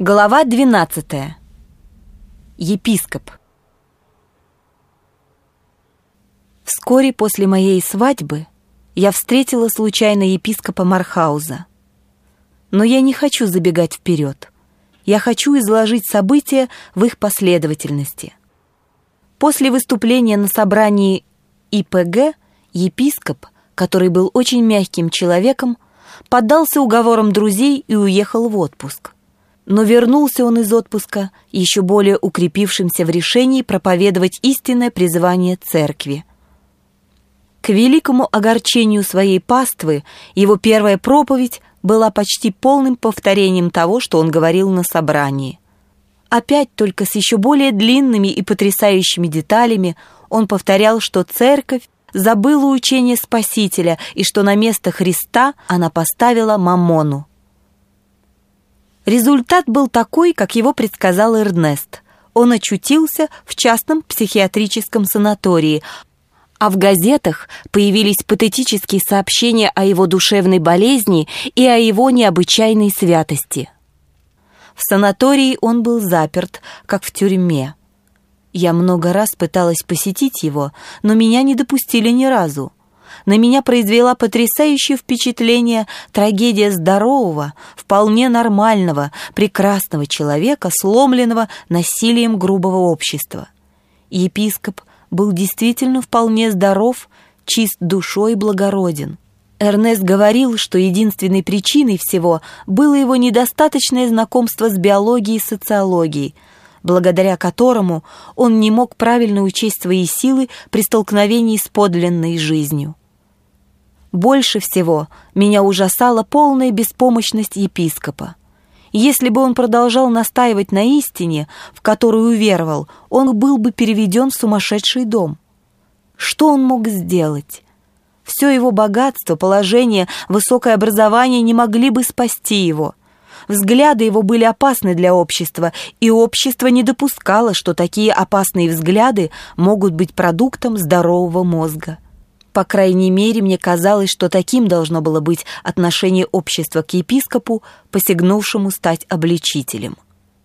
Глава 12. Епископ. Вскоре после моей свадьбы я встретила случайно епископа Мархауза. Но я не хочу забегать вперед. Я хочу изложить события в их последовательности. После выступления на собрании ИПГ епископ, который был очень мягким человеком, поддался уговорам друзей и уехал в отпуск. Но вернулся он из отпуска еще более укрепившимся в решении проповедовать истинное призвание церкви. К великому огорчению своей паствы его первая проповедь была почти полным повторением того, что он говорил на собрании. Опять только с еще более длинными и потрясающими деталями он повторял, что церковь забыла учение Спасителя и что на место Христа она поставила Маммону. Результат был такой, как его предсказал Эрнест. Он очутился в частном психиатрическом санатории, а в газетах появились патетические сообщения о его душевной болезни и о его необычайной святости. В санатории он был заперт, как в тюрьме. Я много раз пыталась посетить его, но меня не допустили ни разу. На меня произвела потрясающее впечатление трагедия здорового, вполне нормального, прекрасного человека, сломленного насилием грубого общества. Епископ был действительно вполне здоров, чист душой и благороден. Эрнест говорил, что единственной причиной всего было его недостаточное знакомство с биологией и социологией, благодаря которому он не мог правильно учесть свои силы при столкновении с подлинной жизнью. Больше всего меня ужасала полная беспомощность епископа. Если бы он продолжал настаивать на истине, в которую уверовал, он был бы переведен в сумасшедший дом. Что он мог сделать? Все его богатство, положение, высокое образование не могли бы спасти его. Взгляды его были опасны для общества, и общество не допускало, что такие опасные взгляды могут быть продуктом здорового мозга. По крайней мере, мне казалось, что таким должно было быть отношение общества к епископу, посягнувшему стать обличителем.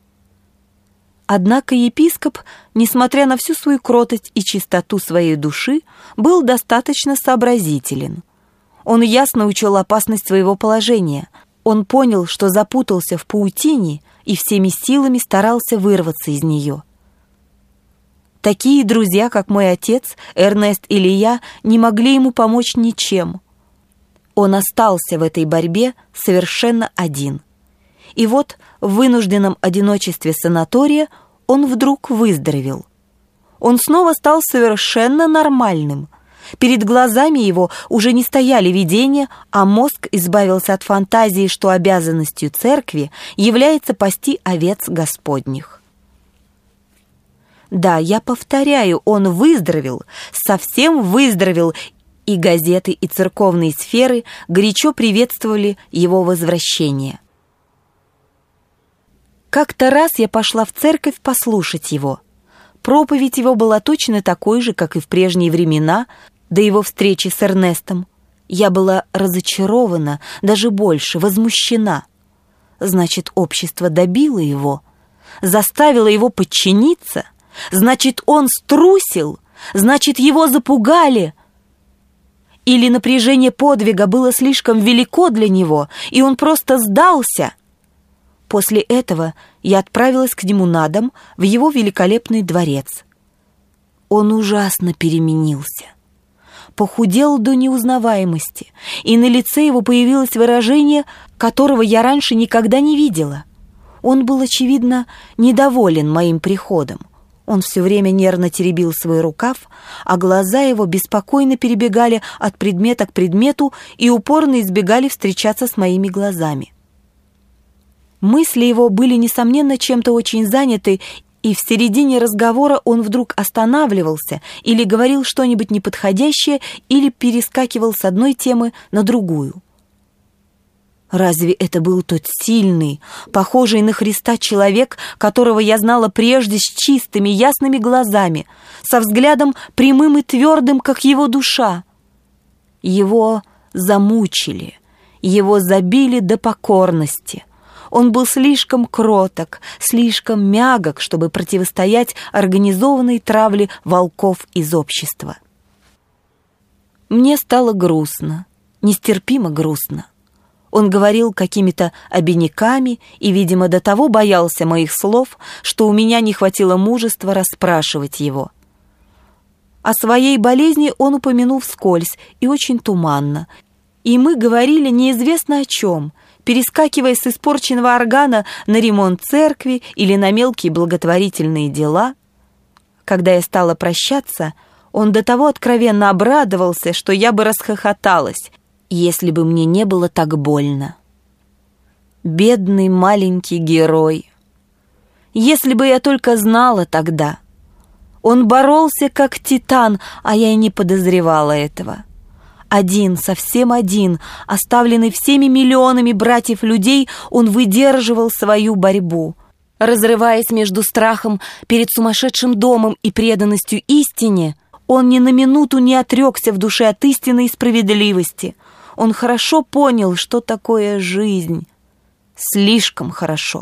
Однако епископ, несмотря на всю свою кротость и чистоту своей души, был достаточно сообразителен. Он ясно учел опасность своего положения. Он понял, что запутался в паутине и всеми силами старался вырваться из нее. Такие друзья, как мой отец, Эрнест или я, не могли ему помочь ничем. Он остался в этой борьбе совершенно один. И вот в вынужденном одиночестве санатория он вдруг выздоровел. Он снова стал совершенно нормальным. Перед глазами его уже не стояли видения, а мозг избавился от фантазии, что обязанностью церкви является пасти овец Господних. Да, я повторяю, он выздоровел, совсем выздоровел, и газеты, и церковные сферы горячо приветствовали его возвращение. Как-то раз я пошла в церковь послушать его. Проповедь его была точно такой же, как и в прежние времена, до его встречи с Эрнестом. Я была разочарована, даже больше, возмущена. Значит, общество добило его, заставило его подчиниться. Значит, он струсил, значит, его запугали. Или напряжение подвига было слишком велико для него, и он просто сдался. После этого я отправилась к нему на дом в его великолепный дворец. Он ужасно переменился. Похудел до неузнаваемости, и на лице его появилось выражение, которого я раньше никогда не видела. Он был, очевидно, недоволен моим приходом. Он все время нервно теребил свой рукав, а глаза его беспокойно перебегали от предмета к предмету и упорно избегали встречаться с моими глазами. Мысли его были, несомненно, чем-то очень заняты, и в середине разговора он вдруг останавливался или говорил что-нибудь неподходящее, или перескакивал с одной темы на другую. Разве это был тот сильный, похожий на Христа человек, которого я знала прежде с чистыми, ясными глазами, со взглядом прямым и твердым, как его душа? Его замучили, его забили до покорности. Он был слишком кроток, слишком мягок, чтобы противостоять организованной травле волков из общества. Мне стало грустно, нестерпимо грустно. Он говорил какими-то обиняками и, видимо, до того боялся моих слов, что у меня не хватило мужества расспрашивать его. О своей болезни он упомянул вскользь и очень туманно, и мы говорили неизвестно о чем, перескакивая с испорченного органа на ремонт церкви или на мелкие благотворительные дела. Когда я стала прощаться, он до того откровенно обрадовался, что я бы расхохоталась, если бы мне не было так больно. Бедный маленький герой! Если бы я только знала тогда! Он боролся как титан, а я и не подозревала этого. Один, совсем один, оставленный всеми миллионами братьев-людей, он выдерживал свою борьбу. Разрываясь между страхом перед сумасшедшим домом и преданностью истине, он ни на минуту не отрекся в душе от истины и справедливости. Он хорошо понял, что такое жизнь. Слишком хорошо.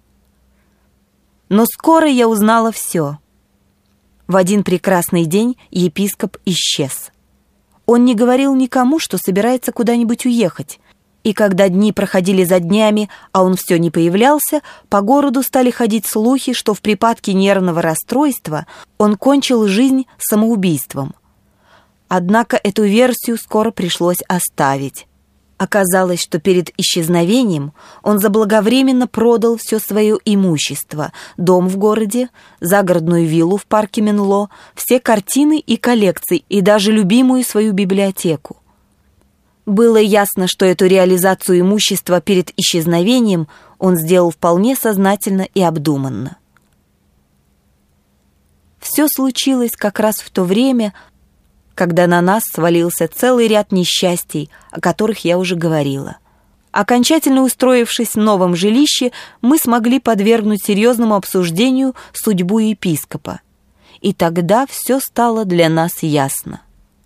Но скоро я узнала все. В один прекрасный день епископ исчез. Он не говорил никому, что собирается куда-нибудь уехать. И когда дни проходили за днями, а он все не появлялся, по городу стали ходить слухи, что в припадке нервного расстройства он кончил жизнь самоубийством. Однако эту версию скоро пришлось оставить. Оказалось, что перед исчезновением он заблаговременно продал все свое имущество, дом в городе, загородную виллу в парке Менло, все картины и коллекции и даже любимую свою библиотеку. Было ясно, что эту реализацию имущества перед исчезновением он сделал вполне сознательно и обдуманно. Все случилось как раз в то время, когда на нас свалился целый ряд несчастий, о которых я уже говорила. Окончательно устроившись в новом жилище, мы смогли подвергнуть серьезному обсуждению судьбу епископа. И тогда все стало для нас ясно.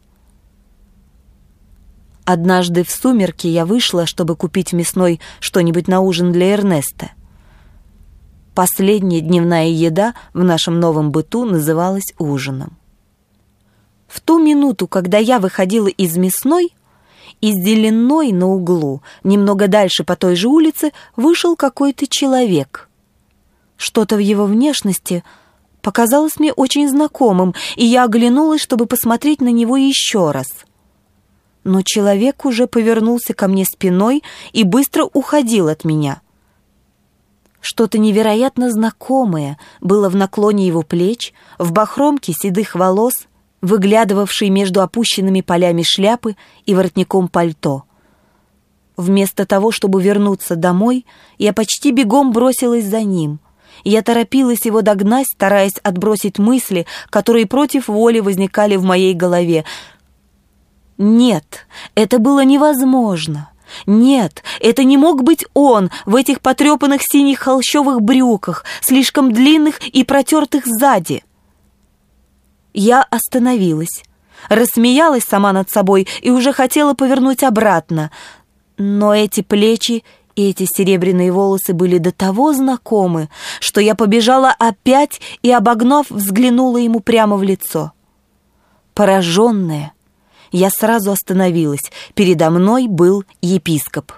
Однажды в сумерки я вышла, чтобы купить в мясной что-нибудь на ужин для Эрнеста. Последняя дневная еда в нашем новом быту называлась ужином. В ту минуту, когда я выходила из мясной, из зеленой на углу, немного дальше по той же улице, вышел какой-то человек. Что-то в его внешности показалось мне очень знакомым, и я оглянулась, чтобы посмотреть на него еще раз. Но человек уже повернулся ко мне спиной и быстро уходил от меня. Что-то невероятно знакомое было в наклоне его плеч, в бахромке седых волос, выглядывавшей между опущенными полями шляпы и воротником пальто. Вместо того, чтобы вернуться домой, я почти бегом бросилась за ним. Я торопилась его догнать, стараясь отбросить мысли, которые против воли возникали в моей голове. Нет, это было невозможно. Нет, это не мог быть он в этих потрепанных синих холщовых брюках, слишком длинных и протертых сзади. Я остановилась, рассмеялась сама над собой и уже хотела повернуть обратно. Но эти плечи и эти серебряные волосы были до того знакомы, что я побежала опять и, обогнув, взглянула ему прямо в лицо. Пораженная, я сразу остановилась. Передо мной был епископ.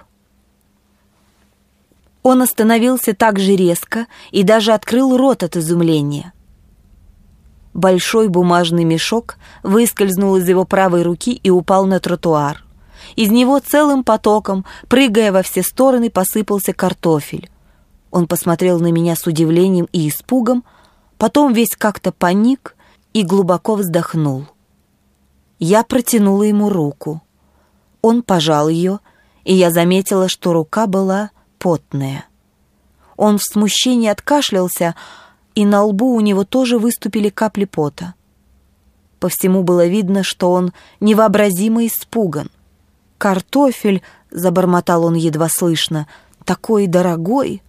Он остановился так же резко и даже открыл рот от изумления. Большой бумажный мешок выскользнул из его правой руки и упал на тротуар. Из него целым потоком, прыгая во все стороны, посыпался картофель. Он посмотрел на меня с удивлением и испугом, потом весь как-то паник и глубоко вздохнул. Я протянула ему руку. Он пожал ее, и я заметила, что рука была потная. Он в смущении откашлялся, и на лбу у него тоже выступили капли пота. По всему было видно, что он невообразимо испуган. «Картофель», — забормотал он едва слышно, — «такой дорогой».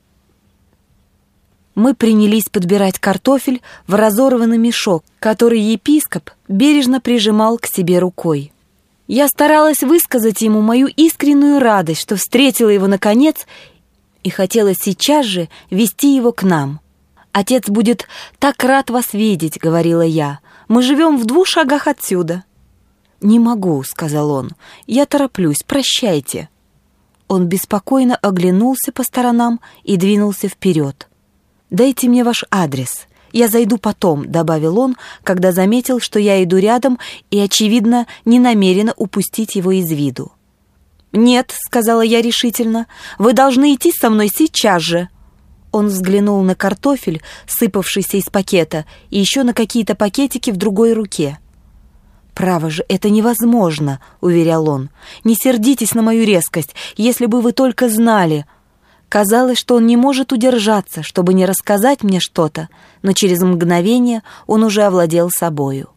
Мы принялись подбирать картофель в разорванный мешок, который епископ бережно прижимал к себе рукой. Я старалась высказать ему мою искреннюю радость, что встретила его наконец, и хотела сейчас же вести его к нам. «Отец будет так рад вас видеть», — говорила я. «Мы живем в 2 шагах отсюда». «Не могу», — сказал он. «Я тороплюсь, прощайте». Он беспокойно оглянулся по сторонам и двинулся вперед. «Дайте мне ваш адрес. Я зайду потом», — добавил он, когда заметил, что я иду рядом и, очевидно, не намерена упустить его из виду. «Нет», — сказала я решительно, — «вы должны идти со мной сейчас же». Он взглянул на картофель, сыпавшийся из пакета, и еще на какие-то пакетики в другой руке. «Право же, это невозможно», — уверял он. «Не сердитесь на мою резкость, если бы вы только знали». Казалось, что он не может удержаться, чтобы не рассказать мне что-то, но через мгновение он уже овладел собою.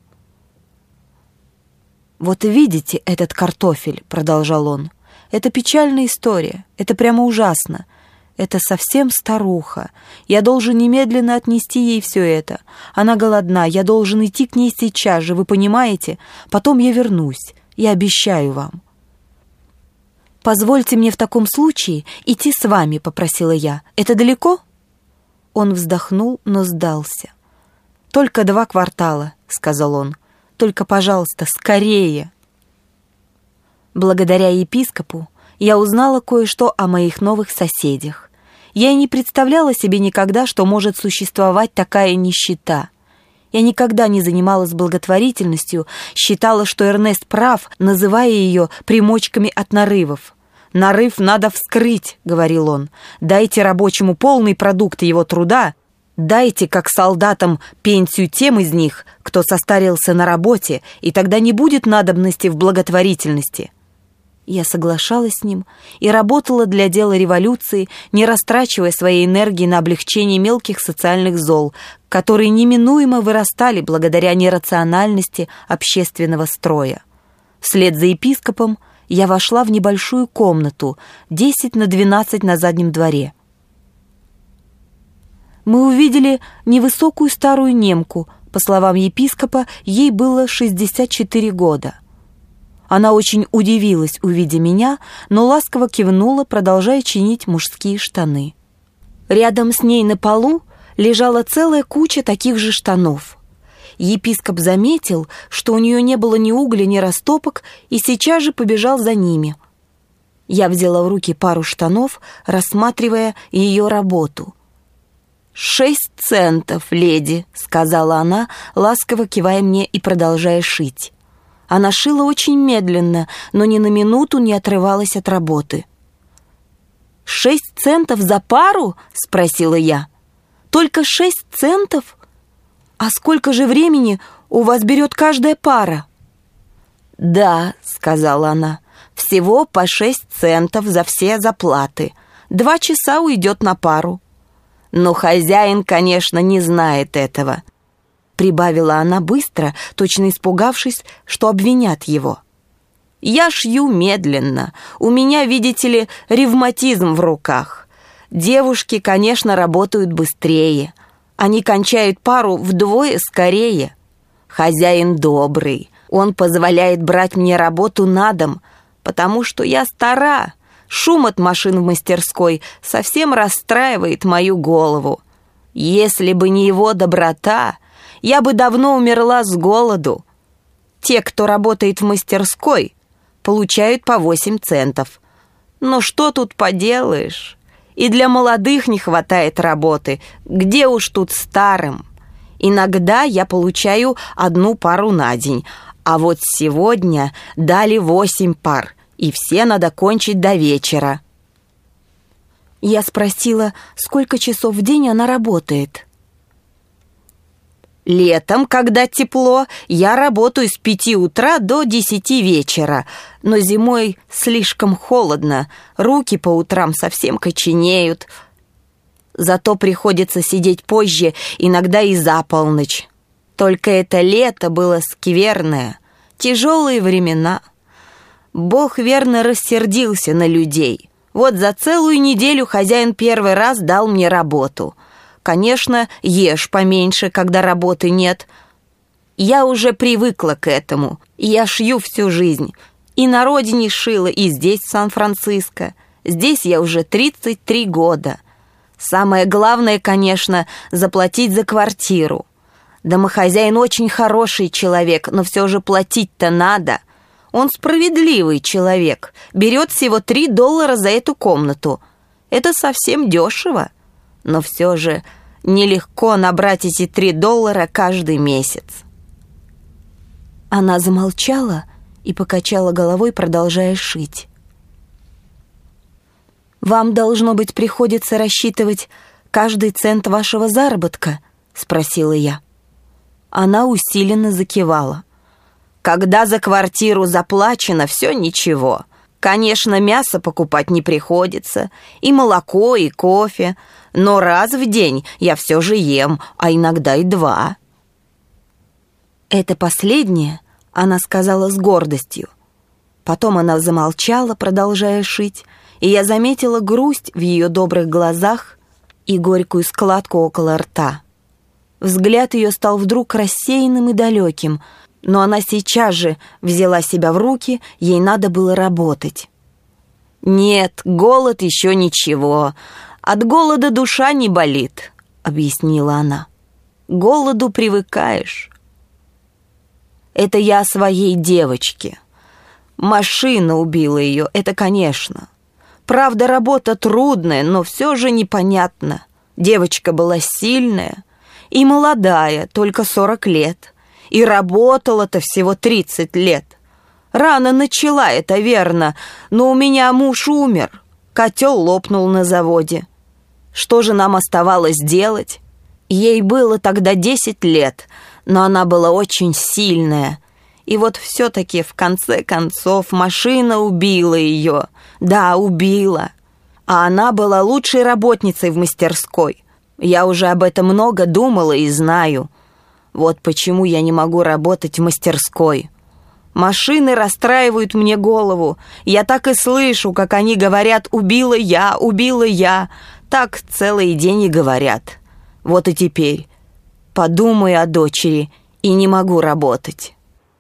«Вот видите этот картофель», — продолжал он. «Это печальная история, это прямо ужасно. Это совсем старуха. Я должен немедленно отнести ей все это. Она голодна, я должен идти к ней сейчас же, вы понимаете? Потом я вернусь, я обещаю вам». «Позвольте мне в таком случае идти с вами», — попросила я. «Это далеко?» Он вздохнул, но сдался. «Только 2 квартала», — сказал он. «Только, пожалуйста, скорее». Благодаря епископу я узнала кое-что о моих новых соседях. Я и не представляла себе никогда, что может существовать такая нищета. Я никогда не занималась благотворительностью, считала, что Эрнест прав, называя ее примочками от нарывов. «Нарыв надо вскрыть», — говорил он. «Дайте рабочему полный продукт его труда, дайте, как солдатам, пенсию тем из них, кто состарился на работе, и тогда не будет надобности в благотворительности». Я соглашалась с ним и работала для дела революции, не растрачивая своей энергии на облегчение мелких социальных зол, которые неминуемо вырастали благодаря нерациональности общественного строя. Вслед за епископом я вошла в небольшую комнату, 10 на 12 на заднем дворе. Мы увидели невысокую старую немку. По словам епископа, ей было 64 года. Она очень удивилась, увидя меня, но ласково кивнула, продолжая чинить мужские штаны. Рядом с ней на полу лежала целая куча таких же штанов. Епископ заметил, что у нее не было ни угля, ни растопок, и сейчас же побежал за ними. Я взяла в руки пару штанов, рассматривая ее работу. 6 центов, леди», — сказала она, ласково кивая мне и продолжая шить. Она шила очень медленно, но ни на минуту не отрывалась от работы. 6 центов за пару?» — спросила я. «Только 6 центов? А сколько же времени у вас берет каждая пара?» «Да», — сказала она, — «всего по 6 центов за все заплаты. 2 часа уйдет на пару». «Но хозяин, конечно, не знает этого», — прибавила она быстро, точно испугавшись, что обвинят его. «Я шью медленно. У меня, видите ли, ревматизм в руках. Девушки, конечно, работают быстрее. Они кончают пару вдвое скорее. Хозяин добрый. Он позволяет брать мне работу на дом, потому что я стара. Шум от машин в мастерской совсем расстраивает мою голову. Если бы не его доброта, я бы давно умерла с голоду. Те, кто работает в мастерской, получают по 8 центов. Но что тут поделаешь? И для молодых не хватает работы. Где уж тут старым? Иногда я получаю 1 пару на день, а вот сегодня дали 8 пар, и все надо кончить до вечера». Я спросила, сколько часов в день она работает. «Летом, когда тепло, я работаю с 5 утра до 10 вечера, но зимой слишком холодно, руки по утрам совсем коченеют. Зато приходится сидеть позже, иногда и за полночь. Только это лето было скверное, тяжелые времена. Бог верно рассердился на людей. Вот за целую неделю хозяин первый раз дал мне работу. Конечно, ешь поменьше, когда работы нет. Я уже привыкла к этому. Я шью всю жизнь. И на родине шила, и здесь, в Сан-Франциско. Здесь я уже 33 года. Самое главное, конечно, заплатить за квартиру. Домохозяин очень хороший человек, но все же платить-то надо. Он справедливый человек, берет всего $3 за эту комнату. Это совсем дешево. Но все же нелегко набрать эти $3 каждый месяц. Она замолчала и покачала головой, продолжая шить. «Вам, должно быть, приходится рассчитывать каждый цент вашего заработка?» — спросила я. Она усиленно закивала. «Когда за квартиру заплачено, все ничего. Конечно, мясо покупать не приходится, и молоко, и кофе, но раз в день я все же ем, а иногда и 2». Это последнее она сказала с гордостью. Потом она замолчала, продолжая шить, и я заметила грусть в ее добрых глазах и горькую складку около рта. Взгляд ее стал вдруг рассеянным и далеким, но она сейчас же взяла себя в руки, ей надо было работать. «Нет, голод еще ничего. От голода душа не болит», — объяснила она. «К голоду привыкаешь». Это я о своей девочке. Машина убила ее, это конечно. Правда, работа трудная, но все же непонятно. Девочка была сильная и молодая, только 40 лет. И работала-то всего 30 лет. Рано начала, это верно, но у меня муж умер. Котел лопнул на заводе. Что же нам оставалось делать? Ей было тогда 10 лет, но она была очень сильная. И вот все-таки в конце концов машина убила ее. Да, убила. А она была лучшей работницей в мастерской. Я уже об этом много думала и знаю. Вот почему я не могу работать в мастерской. Машины расстраивают мне голову. Я так и слышу, как они говорят убила я». Так целый день и говорят. Вот и теперь подумаю о дочери и не могу работать.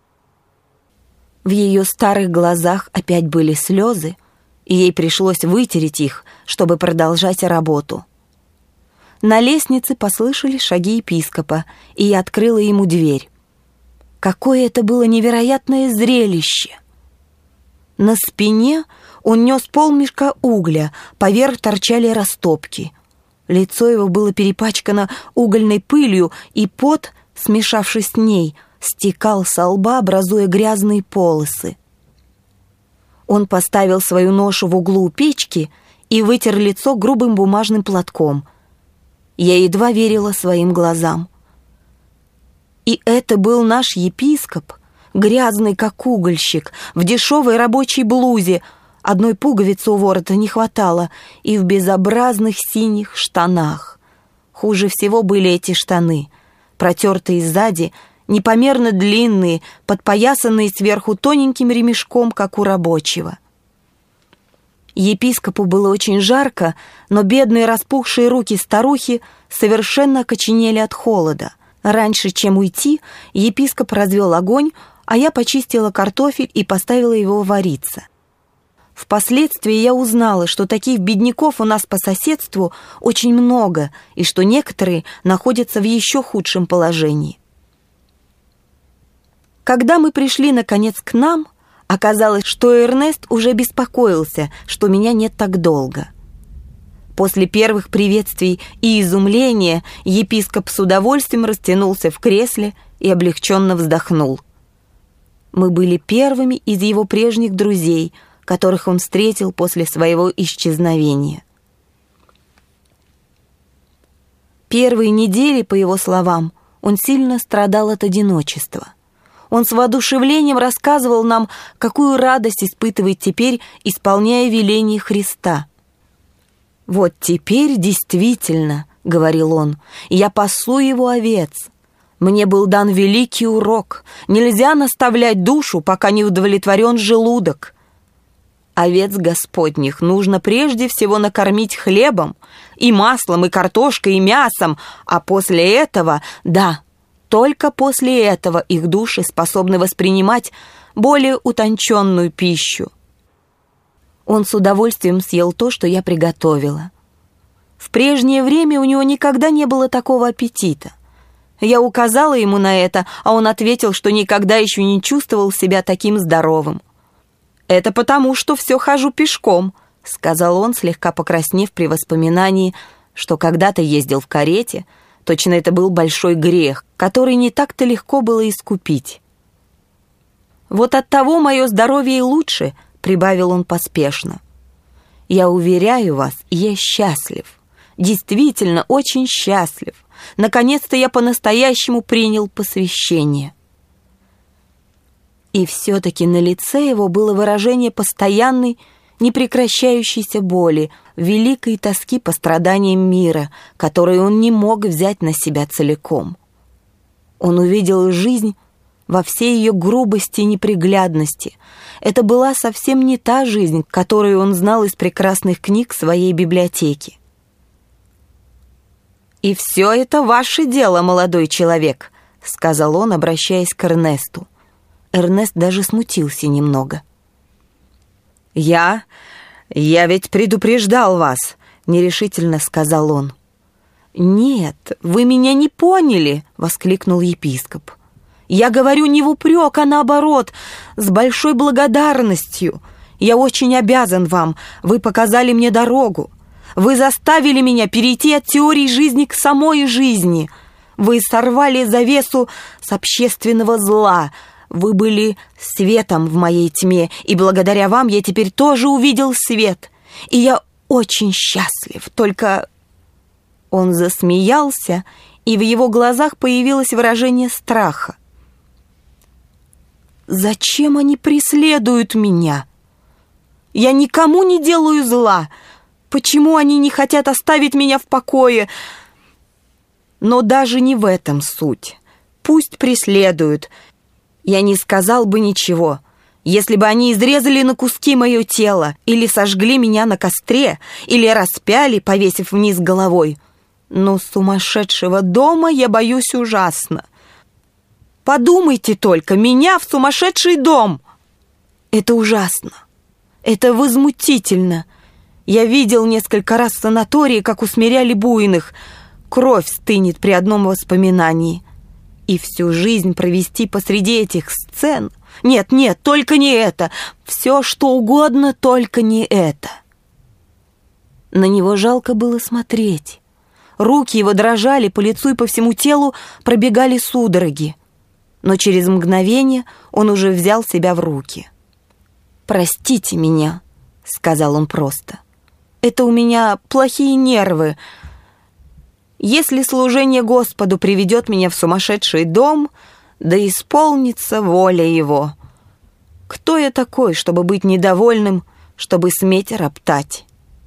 В ее старых глазах опять были слезы, и ей пришлось вытереть их, чтобы продолжать работу. На лестнице послышались шаги епископа, и я открыла ему дверь. Какое это было невероятное зрелище! На спине он нес полмешка угля, поверх торчали растопки. Лицо его было перепачкано угольной пылью, и пот, смешавшись с ней, стекал со лба, образуя грязные полосы. Он поставил свою ношу в углу у печки и вытер лицо грубым бумажным платком. Я едва верила своим глазам. И это был наш епископ, грязный как угольщик, в дешевой рабочей блузе, одной пуговицы у ворота не хватало, и в безобразных синих штанах. Хуже всего были эти штаны, протертые сзади, непомерно длинные, подпоясанные сверху тоненьким ремешком, как у рабочего. Епископу было очень жарко, но бедные распухшие руки старухи совершенно окоченели от холода. Раньше, чем уйти, епископ развел огонь, а я почистила картофель и поставила его вариться. Впоследствии я узнала, что таких бедняков у нас по соседству очень много, и что некоторые находятся в еще худшем положении. Когда мы пришли, наконец, к нам, оказалось, что Эрнест уже беспокоился, что меня нет так долго. После первых приветствий и изумления епископ с удовольствием растянулся в кресле и облегченно вздохнул. Мы были первыми из его прежних друзей, которых он встретил после своего исчезновения. Первые недели, по его словам, он сильно страдал от одиночества. Он с воодушевлением рассказывал нам, какую радость испытывает теперь, исполняя веление Христа. «Вот теперь действительно, — говорил он, — я пасу его овец. Мне был дан великий урок. Нельзя наставлять душу, пока не удовлетворен желудок. Овец Господних нужно прежде всего накормить хлебом, и маслом, и картошкой, и мясом, а после этого, да, только после этого их души способны воспринимать более утонченную пищу. Он с удовольствием съел то, что я приготовила. В прежнее время у него никогда не было такого аппетита. Я указала ему на это, а он ответил, что никогда еще не чувствовал себя таким здоровым. «Это потому, что все хожу пешком», — сказал он, слегка покраснев при воспоминании, что когда-то ездил в карете. Точно это был большой грех, который не так-то легко было искупить. «Вот оттого мое здоровье и лучше», — прибавил он поспешно. «Я уверяю вас, я счастлив, действительно очень счастлив. Наконец-то я по-настоящему принял посвящение». И все-таки на лице его было выражение постоянной, непрекращающейся боли, великой тоски по страданиям мира, которые он не мог взять на себя целиком. Он увидел жизнь во всей ее грубости и неприглядности. Это была совсем не та жизнь, которую он знал из прекрасных книг своей библиотеки. «И все это ваше дело, молодой человек», — сказал он, обращаясь к Эрнесту. Эрнест даже смутился немного. «Я ведь предупреждал вас», — нерешительно сказал он. «Нет, вы меня не поняли», — воскликнул епископ. «Я говорю не в упрек, а наоборот, с большой благодарностью. Я очень обязан вам, вы показали мне дорогу. Вы заставили меня перейти от теории жизни к самой жизни. Вы сорвали завесу с общественного зла. Вы были светом в моей тьме, и благодаря вам я теперь тоже увидел свет. И я очень счастлив, только...» Он засмеялся, и в его глазах появилось выражение страха. «Зачем они преследуют меня? Я никому не делаю зла. Почему они не хотят оставить меня в покое? Но даже не в этом суть. Пусть преследуют. Я не сказал бы ничего, если бы они изрезали на куски мое тело, или сожгли меня на костре, или распяли, повесив вниз головой. Но сумасшедшего дома я боюсь ужасно. Подумайте только, меня в сумасшедший дом! Это ужасно, это возмутительно. Я видел несколько раз в санатории, как усмиряли буйных. Кровь стынет при одном воспоминании. И всю жизнь провести посреди этих сцен? Нет, только не это. Все, что угодно, только не это. На него жалко было смотреть. Руки его дрожали, по лицу и по всему телу пробегали судороги. Но через мгновение он уже взял себя в руки. «Простите меня», — сказал он просто. «Это у меня плохие нервы. Если служение Господу приведет меня в сумасшедший дом, да исполнится воля Его. Кто я такой, чтобы быть недовольным, чтобы сметь роптать?»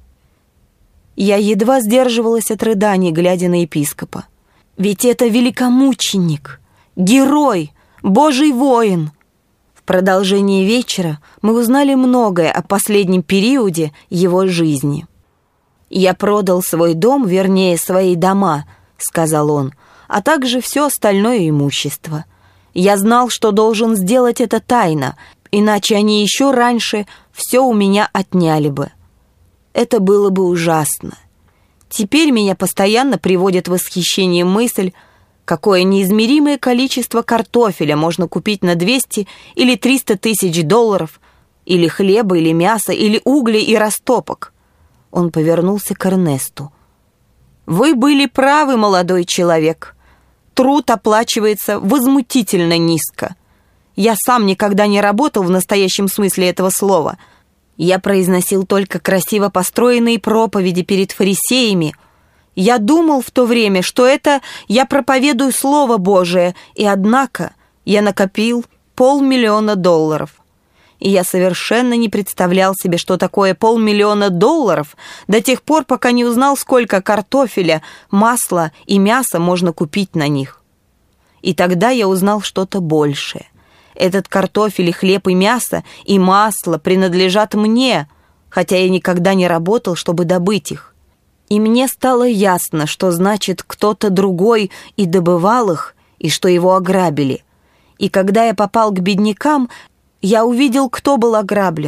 Я едва сдерживалась от рыданий, глядя на епископа. Ведь это великомученик, герой, Божий воин. В продолжении вечера мы узнали многое о последнем периоде его жизни. «Я продал свой дом, вернее, свои дома», — сказал он, «а также все остальное имущество. Я знал, что должен сделать это тайно, иначе они еще раньше все у меня отняли бы. Это было бы ужасно. Теперь меня постоянно приводит в восхищение мысль, какое неизмеримое количество картофеля можно купить на 200 или 300 тысяч долларов, или хлеба, или мяса, или углей и растопок». Он повернулся к Эрнесту. «Вы были правы, молодой человек. Труд оплачивается возмутительно низко. Я сам никогда не работал в настоящем смысле этого слова. Я произносил только красиво построенные проповеди перед фарисеями. Я думал в то время, что это я проповедую Слово Божие, и однако я накопил $500 000. И я совершенно не представлял себе, что такое $500 000 до тех пор, пока не узнал, сколько картофеля, масла и мяса можно купить на них. И тогда я узнал что-то большее. Этот картофель и хлеб и мясо и масло принадлежат мне, хотя я никогда не работал, чтобы добыть их. И мне стало ясно, что значит кто-то другой и добывал их, и что его ограбили. И когда я попал к беднякам, я увидел, кто был ограблен.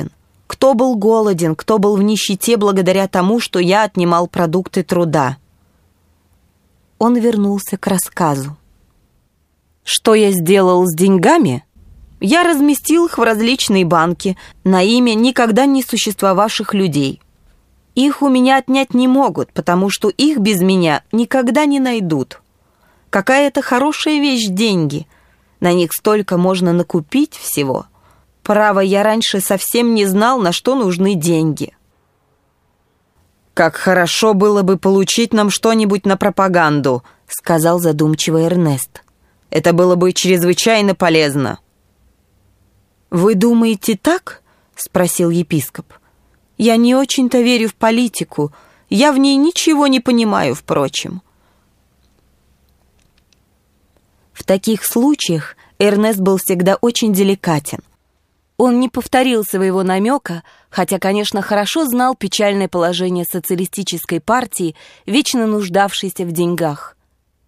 Кто был голоден, кто был в нищете благодаря тому, что я отнимал продукты труда. Он вернулся к рассказу. Что я сделал с деньгами? Я разместил их в различные банки на имя никогда не существовавших людей. Их у меня отнять не могут, потому что их без меня никогда не найдут. Какая это хорошая вещь деньги. На них столько можно накупить всего. Право, я раньше совсем не знал, на что нужны деньги. «Как хорошо было бы получить нам что-нибудь на пропаганду», — сказал задумчиво Эрнест. «Это было бы чрезвычайно полезно». «Вы думаете так?» — спросил епископ. «Я не очень-то верю в политику. Я в ней ничего не понимаю, впрочем». В таких случаях Эрнест был всегда очень деликатен. Он не повторил своего намека, хотя, конечно, хорошо знал печальное положение социалистической партии, вечно нуждавшейся в деньгах.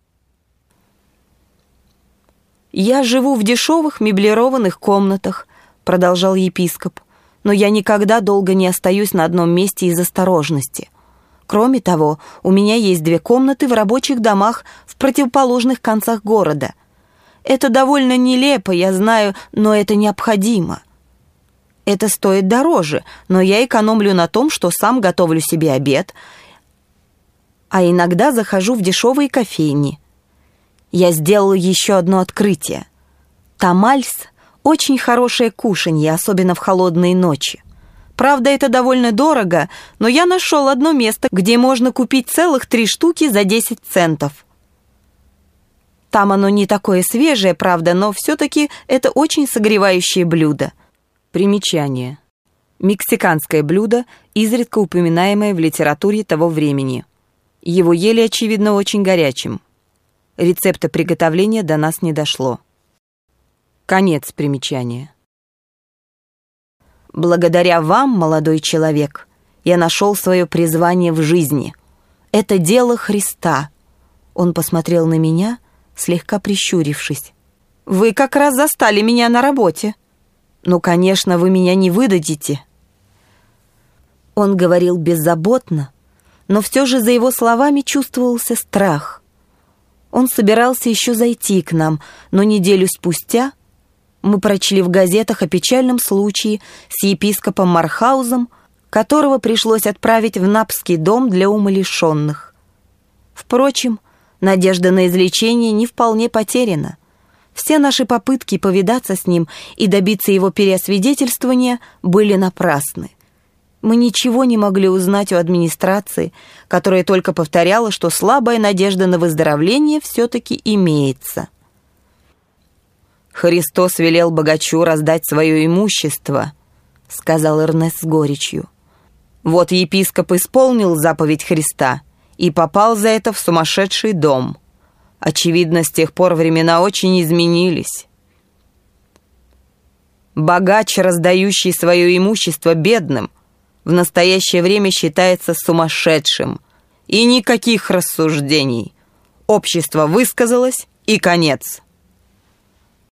«Я живу в дешевых меблированных комнатах», — продолжал епископ, «но я никогда долго не остаюсь на одном месте из осторожности. Кроме того, у меня есть 2 комнаты в рабочих домах в противоположных концах города. Это довольно нелепо, я знаю, но это необходимо. Это стоит дороже, но я экономлю на том, что сам готовлю себе обед, а иногда захожу в дешевые кофейни. Я сделала еще одно открытие. Тамальс — очень хорошее кушанье, особенно в холодные ночи. Правда, это довольно дорого, но я нашел одно место, где можно купить целых 3 штуки за 10 центов. Там оно не такое свежее, правда, но все-таки это очень согревающее блюдо. Примечание. Мексиканское блюдо, изредка упоминаемое в литературе того времени. Его ели, очевидно, очень горячим. Рецепта приготовления до нас не дошло. Конец примечания. Благодаря вам, молодой человек, я нашел свое призвание в жизни. Это дело Христа. Он посмотрел на меня, слегка прищурившись. Вы как раз застали меня на работе. Ну, конечно, вы меня не выдадите. Он говорил беззаботно, но все же за его словами чувствовался страх. Он собирался еще зайти к нам, но неделю спустя мы прочли в газетах о печальном случае с епископом Мархаузом, которого пришлось отправить в Напский дом для умалишенных. Впрочем, надежда на излечение не вполне потеряна. Все наши попытки повидаться с ним и добиться его переосвидетельствования были напрасны. Мы ничего не могли узнать у администрации, которая только повторяла, что слабая надежда на выздоровление все-таки имеется. «Христос велел богачу раздать свое имущество», — сказал Эрнест с горечью. «Вот епископ исполнил заповедь Христа и попал за это в сумасшедший дом. Очевидно, с тех пор времена очень изменились. Богач, раздающий свое имущество бедным, в настоящее время считается сумасшедшим. И никаких рассуждений. Общество высказалось, и конец».